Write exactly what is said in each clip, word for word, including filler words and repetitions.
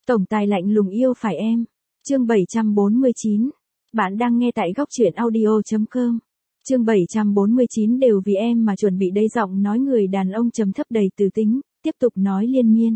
Tổng tài lạnh lùng yêu phải em. Chương bảy trăm bốn mươi chín. Bạn đang nghe tại góc truyện audio chấm com. Chương bảy trăm bốn mươi chín đều vì em mà chuẩn bị đây, giọng nói người đàn ông trầm thấp đầy từ tính, tiếp tục nói liên miên.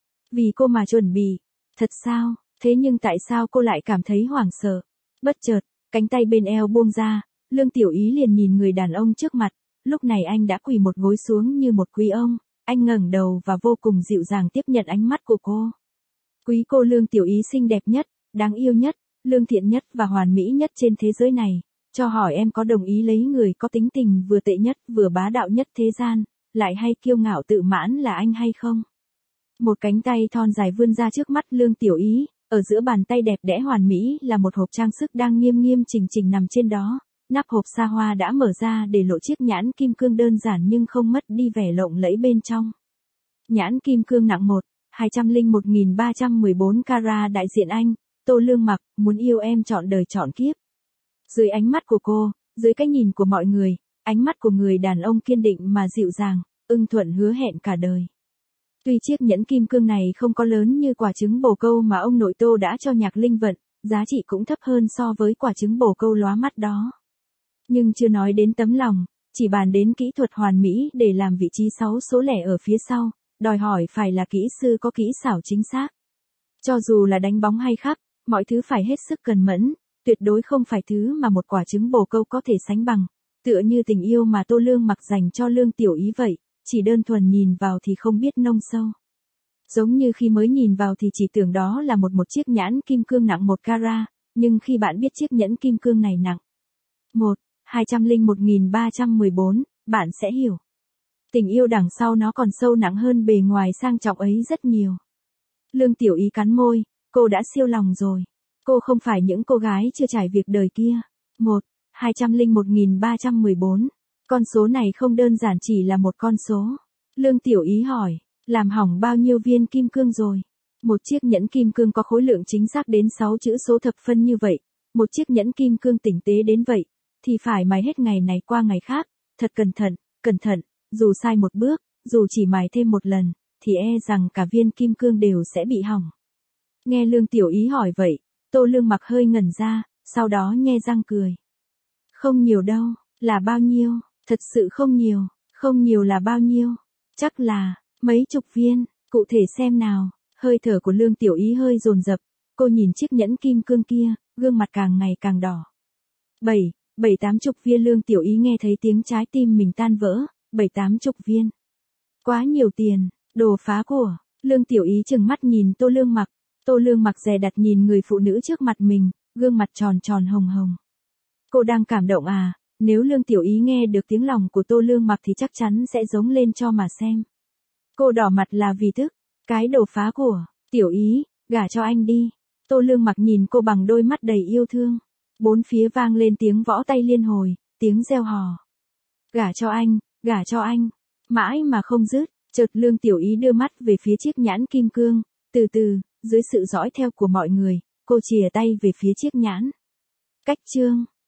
Vì cô mà chuẩn bị. Thật sao? Thế nhưng tại sao cô lại cảm thấy hoảng sợ? Bất chợt, cánh tay bên eo buông ra, Lương Tiểu Ý liền nhìn người đàn ông trước mặt, lúc này anh đã quỳ một gối xuống như một quý ông, anh ngẩng đầu và vô cùng dịu dàng tiếp nhận ánh mắt của cô. Quý cô Lương Tiểu Ý xinh đẹp nhất, đáng yêu nhất, lương thiện nhất và hoàn mỹ nhất trên thế giới này, cho hỏi em có đồng ý lấy người có tính tình vừa tệ nhất vừa bá đạo nhất thế gian, lại hay kiêu ngạo tự mãn là anh hay không? Một cánh tay thon dài vươn ra trước mắt Lương Tiểu Ý, ở giữa bàn tay đẹp đẽ hoàn mỹ là một hộp trang sức đang nghiêm nghiêm chỉnh chỉnh nằm trên đó, nắp hộp xa hoa đã mở ra để lộ chiếc nhãn kim cương đơn giản nhưng không mất đi vẻ lộng lẫy bên trong. Nhãn kim cương nặng một, hai trăm lẻ một nghìn ba trăm mười bốn carat đại diện anh, Tô Lương Mặc, muốn yêu em trọn đời trọn kiếp. Dưới ánh mắt của cô, dưới cái nhìn của mọi người, ánh mắt của người đàn ông kiên định mà dịu dàng, ưng thuận hứa hẹn cả đời. Tuy chiếc nhẫn kim cương này không có lớn như quả trứng bồ câu mà ông nội Tô đã cho Nhạc Linh Vận, giá trị cũng thấp hơn so với quả trứng bồ câu lóa mắt đó. Nhưng chưa nói đến tấm lòng, chỉ bàn đến kỹ thuật hoàn mỹ để làm vị trí sáu số lẻ ở phía sau, đòi hỏi phải là kỹ sư có kỹ xảo chính xác. Cho dù là đánh bóng hay khắc, mọi thứ phải hết sức cần mẫn, tuyệt đối không phải thứ mà một quả trứng bồ câu có thể sánh bằng, tựa như tình yêu mà Tô Lương Mặc dành cho Lương Tiểu Ý vậy, chỉ đơn thuần nhìn vào thì không biết nông sâu. Giống như khi mới nhìn vào thì chỉ tưởng đó là một một chiếc nhãn kim cương nặng một carat, nhưng khi bạn biết chiếc nhẫn kim cương này nặng một, hai trăm lẻ một nghìn ba trăm mười bốn, bạn sẽ hiểu. Tình yêu đằng sau nó còn sâu nặng hơn bề ngoài sang trọng ấy rất nhiều. Lương Tiểu Ý cắn môi, cô đã siêu lòng rồi. Cô không phải những cô gái chưa trải việc đời kia. một, hai trăm lẻ một nghìn ba trăm mười bốn. Con số này không đơn giản chỉ là một con số. Lương Tiểu Ý hỏi, làm hỏng bao nhiêu viên kim cương rồi? Một chiếc nhẫn kim cương có khối lượng chính xác đến sáu chữ số thập phân như vậy, một chiếc nhẫn kim cương tinh tế đến vậy, thì phải mài hết ngày này qua ngày khác, thật cẩn thận, cẩn thận, dù sai một bước, dù chỉ mài thêm một lần, thì e rằng cả viên kim cương đều sẽ bị hỏng. Nghe Lương Tiểu Ý hỏi vậy, Tô Lương Mặc hơi ngẩn ra, sau đó nhe răng cười. Không nhiều đâu, là bao nhiêu? Thật sự không nhiều, không nhiều là bao nhiêu? Chắc là mấy chục viên, cụ thể xem nào. Hơi thở của Lương Tiểu Ý hơi dồn dập, cô nhìn chiếc nhẫn kim cương kia, gương mặt càng ngày càng đỏ. Bảy, bảy tám chục viên. Lương Tiểu Ý nghe thấy tiếng trái tim mình tan vỡ, bảy tám chục viên. Quá nhiều tiền, đồ phá của. Lương Tiểu Ý trừng mắt nhìn Tô Lương Mặc, Tô Lương Mặc dè đặt nhìn người phụ nữ trước mặt mình, gương mặt tròn tròn hồng hồng. Cô đang cảm động à? Nếu Lương Tiểu Ý nghe được tiếng lòng của Tô Lương Mặc thì chắc chắn sẽ giống lên cho mà xem. Cô đỏ mặt là vì tức, cái đồ phá của. Tiểu Ý, gả cho anh đi. Tô Lương Mặc nhìn cô bằng đôi mắt đầy yêu thương. Bốn phía vang lên tiếng võ tay liên hồi, tiếng reo hò. Gả cho anh, gả cho anh. Mãi mà không dứt, chợt Lương Tiểu Ý đưa mắt về phía chiếc nhãn kim cương, từ từ, dưới sự dõi theo của mọi người, cô chìa tay về phía chiếc nhãn. Cách chương